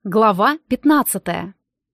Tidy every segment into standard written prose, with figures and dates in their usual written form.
Глава 15.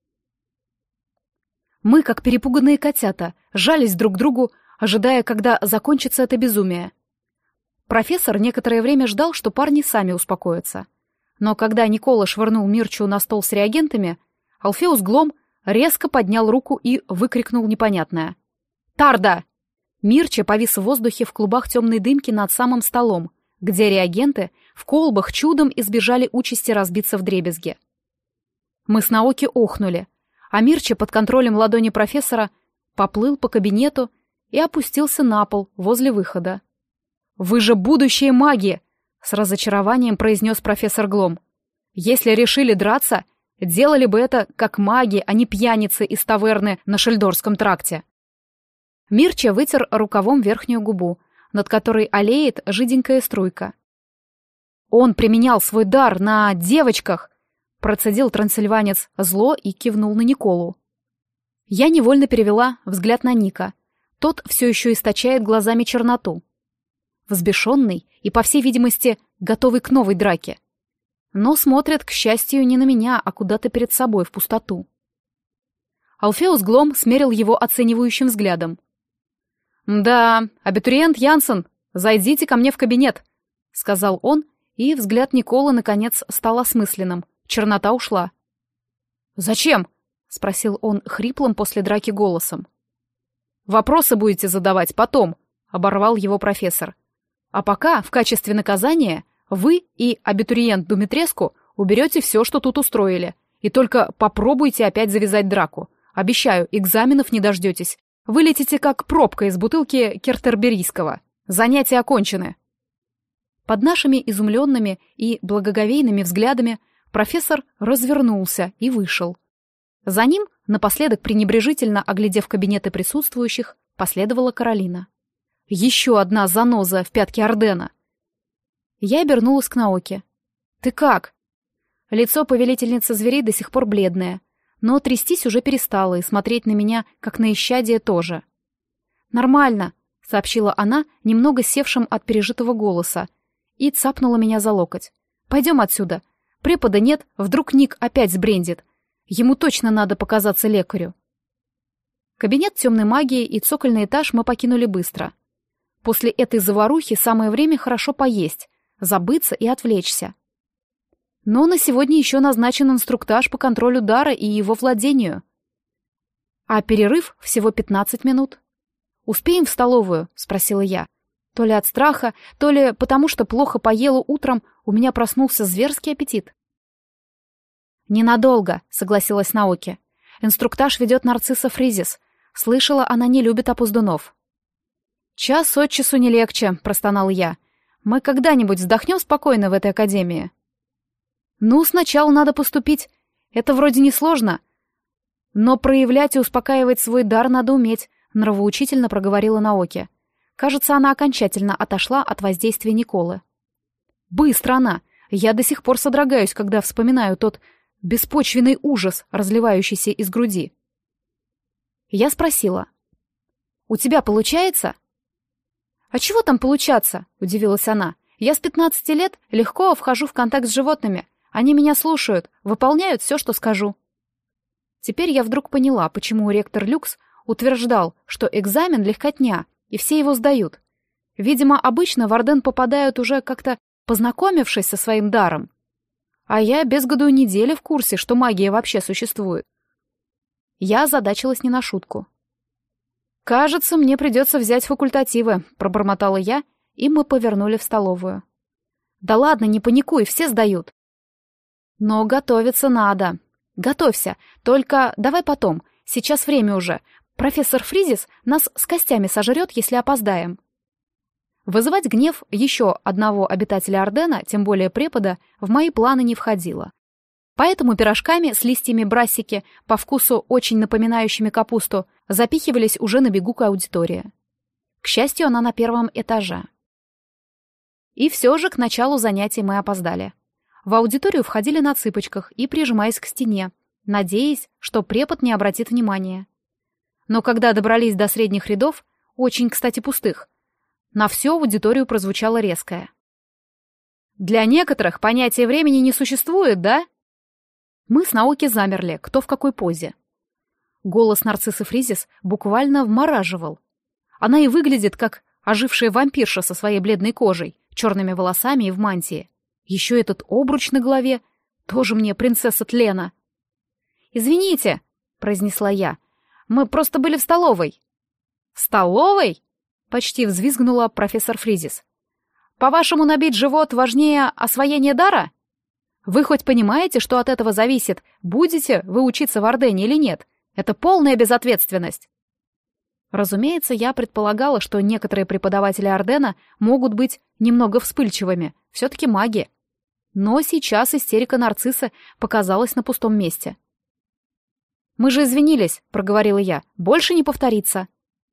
Мы, как перепуганные котята, жались друг к другу, ожидая, когда закончится это безумие. Профессор некоторое время ждал, что парни сами успокоятся. Но когда Никола швырнул Мирчу на стол с реагентами, Алфеус Глом резко поднял руку и выкрикнул непонятное. «Тарда!» Мирча повис в воздухе в клубах темной дымки над самым столом, где реагенты в колбах чудом избежали участи разбиться вдребезги. Мы с Наоки охнули, а Мирча под контролем ладони профессора поплыл по кабинету и опустился на пол возле выхода. «Вы же будущие маги!» — с разочарованием произнес профессор Глом. «Если решили драться, делали бы это как маги, а не пьяницы из таверны на Шельдорском тракте». Мирча вытер рукавом верхнюю губу, над которой аллеет жиденькая струйка. «Он применял свой дар на девочках!» Процедил трансильванец зло и кивнул на Николу. Я невольно перевела взгляд на Ника. Тот все еще источает глазами черноту. Взбешенный и, по всей видимости, готовый к новой драке. Но смотрят, к счастью, не на меня, а куда-то перед собой, в пустоту. Алфеус Глом смерил его оценивающим взглядом. «Да, абитуриент Янсен, зайдите ко мне в кабинет», — сказал он, и взгляд Николы, наконец, стал осмысленным. Чернота ушла. «Зачем?» — спросил он хриплым после драки голосом. «Вопросы будете задавать потом», — оборвал его профессор. «А пока, в качестве наказания, вы и абитуриент Думитреску уберете все, что тут устроили, и только попробуйте опять завязать драку. Обещаю, экзаменов не дождетесь. Вылетите как пробка из бутылки Кертерберийского. Занятия окончены». Под нашими изумленными и благоговейными взглядами профессор развернулся и вышел. За ним, напоследок пренебрежительно оглядев кабинеты присутствующих, последовала Каролина. Еще одна заноза в пятке Ордена. Я обернулась к Наоке. «Ты как?» Лицо повелительницы зверей до сих пор бледное, но трястись уже перестало и смотреть на меня, как на исчадие, тоже. «Нормально», — сообщила она, немного севшим от пережитого голоса, и цапнула меня за локоть. «Пойдем отсюда. Препода нет, вдруг Ник опять сбрендит. Ему точно надо показаться лекарю». Кабинет темной магии и цокольный этаж мы покинули быстро. После этой заварухи самое время хорошо поесть, забыться и отвлечься. Но на сегодня еще назначен инструктаж по контролю дара и его владению. А перерыв всего 15 минут. «Успеем в столовую?» — спросила я. То ли от страха, то ли потому, что плохо поела утром, у меня проснулся зверский аппетит. «Ненадолго», — согласилась Наоки. «Инструктаж ведет Нарцисса Фризис. Слышала, она не любит опоздунов». «Час от часу не легче», — простонал я. «Мы когда-нибудь вздохнем спокойно в этой академии?» «Ну, сначала надо поступить. Это вроде несложно. Но проявлять и успокаивать свой дар надо уметь», — нравоучительно проговорила Наоки. Кажется, она окончательно отошла от воздействия Николы. «Быстро она! Я до сих пор содрогаюсь, когда вспоминаю тот беспочвенный ужас, разливающийся из груди». Я спросила. «У тебя получается?» «А чего там получаться?» — удивилась она. «Я с 15 лет легко вхожу в контакт с животными. Они меня слушают, выполняют все, что скажу». Теперь я вдруг поняла, почему ректор Люкс утверждал, что экзамен легкотня, и все его сдают. Видимо, обычно в Орден попадают уже как-то познакомившись со своим даром. А я без году и недели в курсе, что магия вообще существует. Я озадачилась не на шутку. «Кажется, мне придется взять факультативы», — пробормотала я, и мы повернули в столовую. «Да ладно, не паникуй, все сдают». «Но готовиться надо. Готовься, только давай потом, сейчас время уже. Профессор Фризис нас с костями сожрет, если опоздаем». Вызывать гнев еще одного обитателя Ордена, тем более препода, в мои планы не входило. Поэтому пирожками с листьями брассики, по вкусу очень напоминающими капусту, запихивались уже на бегу к аудитории. К счастью, она на первом этаже. И все же к началу занятий мы опоздали. В аудиторию входили на цыпочках и прижимаясь к стене, надеясь, что препод не обратит внимания. Но когда добрались до средних рядов, очень, кстати, пустых, на всю аудиторию прозвучало резкое: «Для некоторых понятия времени не существует, да?» Мы с Наоки замерли, кто в какой позе. Голос нарциссы Фризис буквально вмораживал. Она и выглядит, как ожившая вампирша со своей бледной кожей, черными волосами и в мантии. Еще этот обруч на голове. Тоже мне принцесса Тлена. «Извините», — произнесла я, — «мы просто были в столовой». «В столовой?» — почти взвизгнула профессор Фризис. «По-вашему, набить живот важнее освоения дара? Вы хоть понимаете, что от этого зависит, будете вы учиться в Ордене или нет? Это полная безответственность». Разумеется, я предполагала, что некоторые преподаватели Ордена могут быть немного вспыльчивыми, все-таки маги. Но сейчас истерика нарцисса показалась на пустом месте. «Мы же извинились», — проговорила я, — «больше не повторится».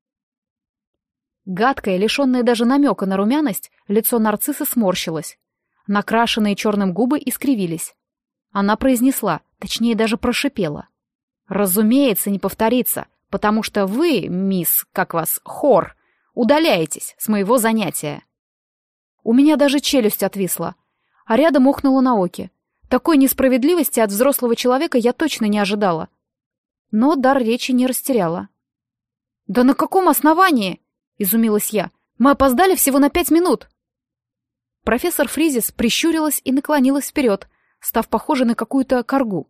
Гадкое, лишенное даже намека на румяность, лицо нарцисса сморщилось. Накрашенные черным губы искривились. Она произнесла, точнее даже прошипела. «Разумеется, не повторится, потому что вы, мисс, как вас, Хор, удаляетесь с моего занятия». У меня даже челюсть отвисла, а рядом ухнула Наоки. Такой несправедливости от взрослого человека я точно не ожидала. Но дар речи не растеряла. «Да на каком основании?» — изумилась я. «Мы опоздали всего на 5 минут». Профессор Фризис прищурилась и наклонилась вперед, став похожей на какую-то коргу.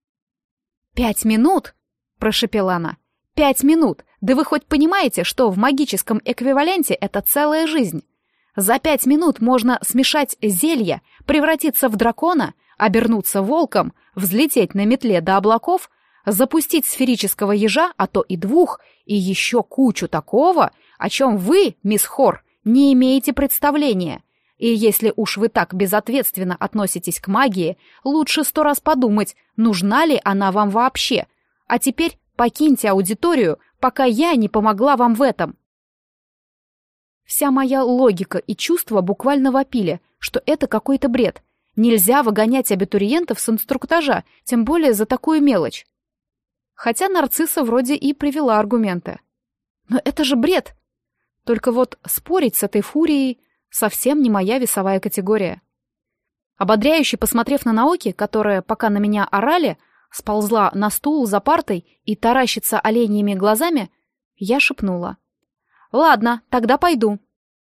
«5 минут?» — прошепела она. 5 минут! Да вы хоть понимаете, что в магическом эквиваленте это целая жизнь? За 5 минут можно смешать зелья, превратиться в дракона, обернуться волком, взлететь на метле до облаков, запустить сферического ежа, а то и 2, и еще кучу такого, о чем вы, мисс Хор, не имеете представления. И если уж вы так безответственно относитесь к магии, лучше 100 раз подумать, нужна ли она вам вообще. А теперь покиньте аудиторию, пока я не помогла вам в этом. Вся моя логика и чувства буквально вопили, что это какой-то бред. Нельзя выгонять абитуриентов с инструктажа, тем более за такую мелочь. Хотя нарцисса вроде и привела аргументы. Но это же бред! Только вот спорить с этой фурией совсем не моя весовая категория. Ободряюще посмотрев на Наоки, которая, пока на меня орали, сползла на стул за партой и таращится оленьими глазами, я шепнула. «Ладно, тогда пойду».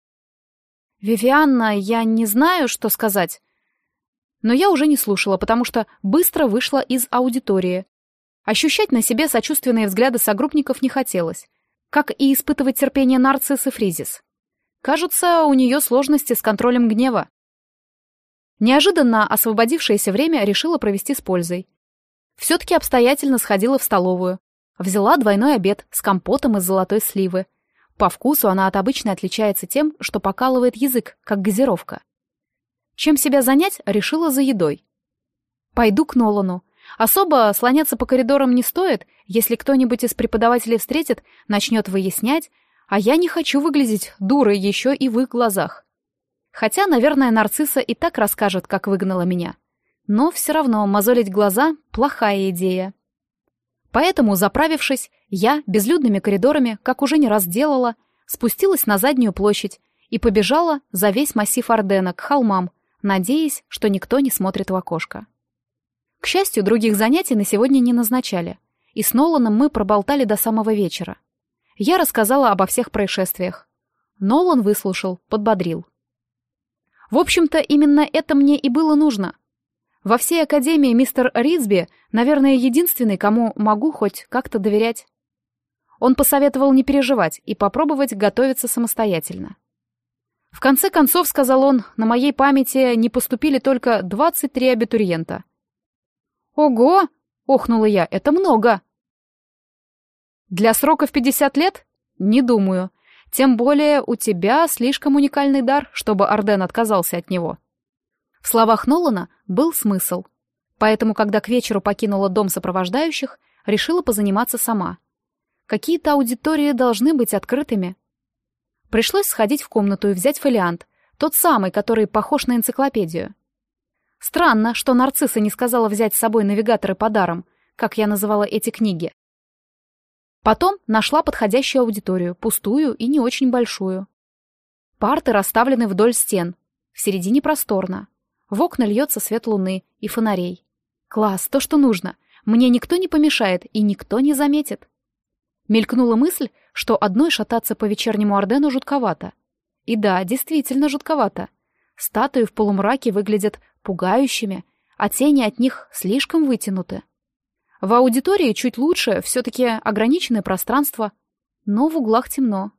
«Вивианна, я не знаю, что сказать». Но я уже не слушала, потому что быстро вышла из аудитории. Ощущать на себе сочувственные взгляды согруппников не хотелось, как и испытывать терпение нарциссы Фризис. Кажется, у нее сложности с контролем гнева. Неожиданно освободившееся время решила провести с пользой. Все-таки обстоятельно сходила в столовую. Взяла двойной обед с компотом из золотой сливы. По вкусу она от обычной отличается тем, что покалывает язык, как газировка. Чем себя занять, решила за едой. Пойду к Нолану. Особо слоняться по коридорам не стоит, если кто-нибудь из преподавателей встретит, начнет выяснять, а я не хочу выглядеть дурой еще и в их глазах. Хотя, наверное, нарцисса и так расскажет, как выгнала меня. Но все равно мозолить глаза — плохая идея. Поэтому, заправившись, я безлюдными коридорами, как уже не раз делала, спустилась на заднюю площадь и побежала за весь массив Ордена к холмам, надеясь, что никто не смотрит в окошко. К счастью, других занятий на сегодня не назначали, и с Ноланом мы проболтали до самого вечера. Я рассказала обо всех происшествиях. Нолан выслушал, подбодрил. В общем-то, именно это мне и было нужно. Во всей академии мистер Ридсби, наверное, единственный, кому могу хоть как-то доверять. Он посоветовал не переживать и попробовать готовиться самостоятельно. В конце концов, сказал он, на моей памяти не поступили только 23 абитуриента. «Ого!» — охнула я. «Это много!» «Для срока в 50 лет? Не думаю. Тем более у тебя слишком уникальный дар, чтобы Орден отказался от него». В словах Нолана был смысл. Поэтому, когда к вечеру покинула дом сопровождающих, решила позаниматься сама. Какие-то аудитории должны быть открытыми. Пришлось сходить в комнату и взять фолиант, тот самый, который похож на энциклопедию. Странно, что нарцисса не сказала взять с собой навигаторы по дарам, как я называла эти книги. Потом нашла подходящую аудиторию, пустую и не очень большую. Парты расставлены вдоль стен, в середине просторно. В окна льется свет луны и фонарей. Класс, то, что нужно. Мне никто не помешает и никто не заметит. Мелькнула мысль, что одной шататься по вечернему Ордену жутковато. И да, действительно жутковато. Статуи в полумраке выглядят пугающими, а тени от них слишком вытянуты. В аудитории чуть лучше, все-таки ограниченное пространство, но в углах темно.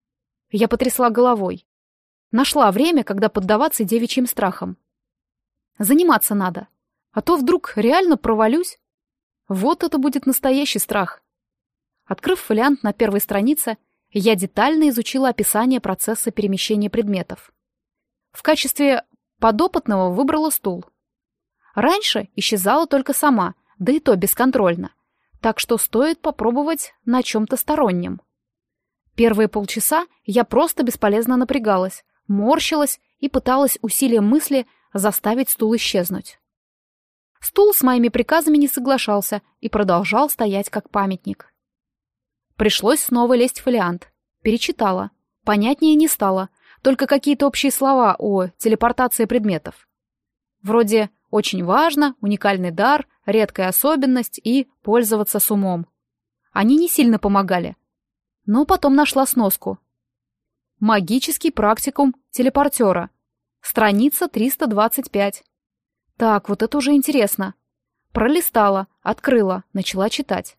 Я потрясла головой. Нашла время, когда поддаваться девичьим страхам. Заниматься надо, а то вдруг реально провалюсь. Вот это будет настоящий страх. Открыв фолиант на первой странице, я детально изучила описание процесса перемещения предметов. В качестве подопытного выбрала стул. Раньше исчезала только сама, да и то бесконтрольно, так что стоит попробовать на чем-то стороннем. Первые полчаса я просто бесполезно напрягалась, морщилась и пыталась усилием мысли заставить стул исчезнуть. Стул с моими приказами не соглашался и продолжал стоять как памятник. Пришлось снова лезть в фолиант. Перечитала. Понятнее не стало, только какие-то общие слова о телепортации предметов. Вроде «очень важно», «уникальный дар», «редкая особенность» и «пользоваться с умом». Они не сильно помогали. Но потом нашла сноску. Магический практикум телепортера. Страница 325. Так, вот это уже интересно. Пролистала, открыла, начала читать.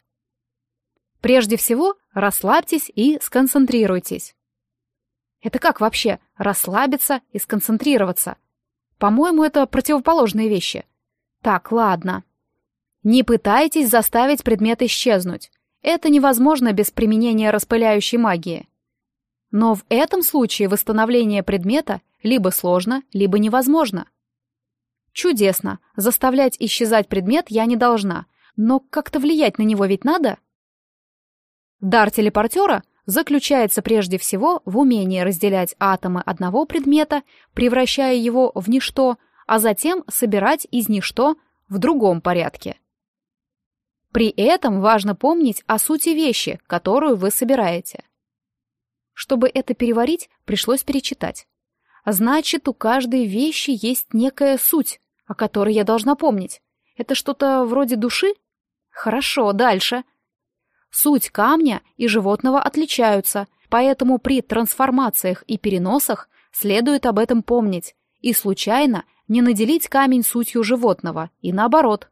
Прежде всего, расслабьтесь и сконцентрируйтесь. Это как вообще расслабиться и сконцентрироваться? По-моему, это противоположные вещи. Так, ладно. Не пытайтесь заставить предмет исчезнуть. Это невозможно без применения распыляющей магии. Но в этом случае восстановление предмета либо сложно, либо невозможно. Чудесно. Заставлять исчезать предмет я не должна. Но как-то влиять на него ведь надо? Дар телепортера заключается прежде всего в умении разделять атомы одного предмета, превращая его в ничто, а затем собирать из ничто в другом порядке. При этом важно помнить о сути вещи, которую вы собираете. Чтобы это переварить, пришлось перечитать. Значит, у каждой вещи есть некая суть, о которой я должна помнить. Это что-то вроде души? Хорошо, дальше. Суть камня и животного отличаются, поэтому при трансформациях и переносах следует об этом помнить и случайно не наделить камень сутью животного, и наоборот.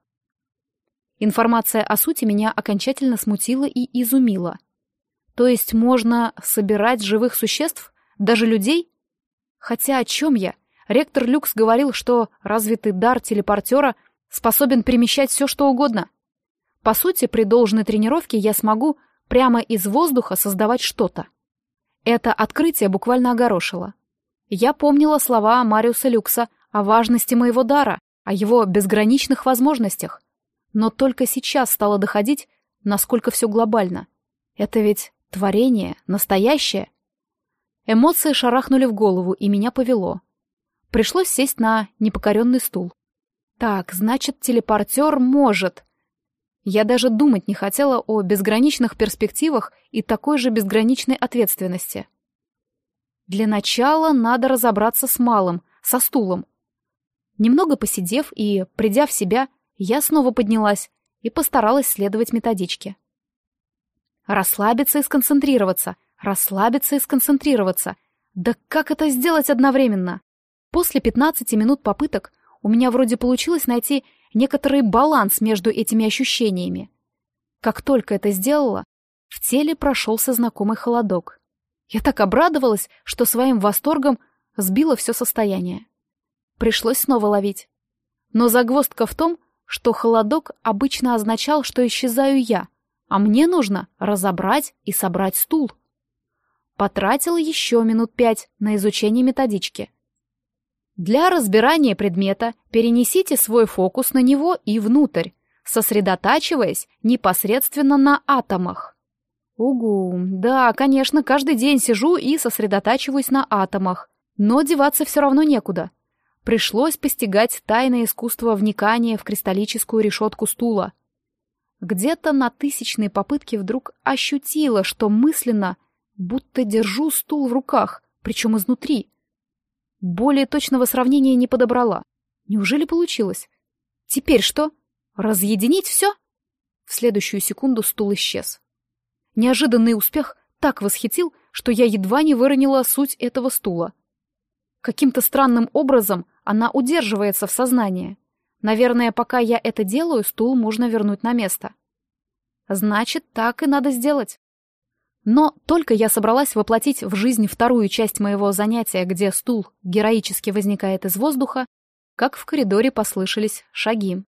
Информация о сути меня окончательно смутила и изумила. То есть можно собирать живых существ, даже людей? Хотя о чем я? Ректор Люкс говорил, что развитый дар телепортера способен перемещать все, что угодно. По сути, при должной тренировке я смогу прямо из воздуха создавать что-то. Это открытие буквально огорошило. Я помнила слова Мариуса Люкса о важности моего дара, о его безграничных возможностях. Но только сейчас стало доходить, насколько все глобально. Это ведь творение, настоящее. Эмоции шарахнули в голову, и меня повело. Пришлось сесть на непокоренный стул. Так, значит, телепортер может. Я даже думать не хотела о безграничных перспективах и такой же безграничной ответственности. Для начала надо разобраться с малым, со стулом. Немного посидев и придя в себя, я снова поднялась и постаралась следовать методичке. Расслабиться и сконцентрироваться, расслабиться и сконцентрироваться. Да как это сделать одновременно? После 15 минут попыток у меня вроде получилось найти некоторый баланс между этими ощущениями. Как только это сделала, в теле прошелся знакомый холодок. Я так обрадовалась, что своим восторгом сбила все состояние. Пришлось снова ловить. Но загвоздка в том, что холодок обычно означал, что исчезаю я, а мне нужно разобрать и собрать стул. Потратила еще минут 5 на изучение методички. Для разбирания предмета перенесите свой фокус на него и внутрь, сосредотачиваясь непосредственно на атомах. Угу, да, конечно, каждый день сижу и сосредотачиваюсь на атомах, но деваться все равно некуда. Пришлось постигать тайное искусство вникания в кристаллическую решетку стула. Где-то на 1000-й попытке вдруг ощутила, что мысленно будто держу стул в руках, причем изнутри. Более точного сравнения не подобрала. Неужели получилось? Теперь что? Разъединить все? В следующую секунду стул исчез. Неожиданный успех так восхитил, что я едва не выронила суть этого стула. Каким-то странным образом она удерживается в сознании. Наверное, пока я это делаю, стул можно вернуть на место. Значит, так и надо сделать. Но только я собралась воплотить в жизнь вторую часть моего занятия, где стул героически возникает из воздуха, как в коридоре послышались шаги.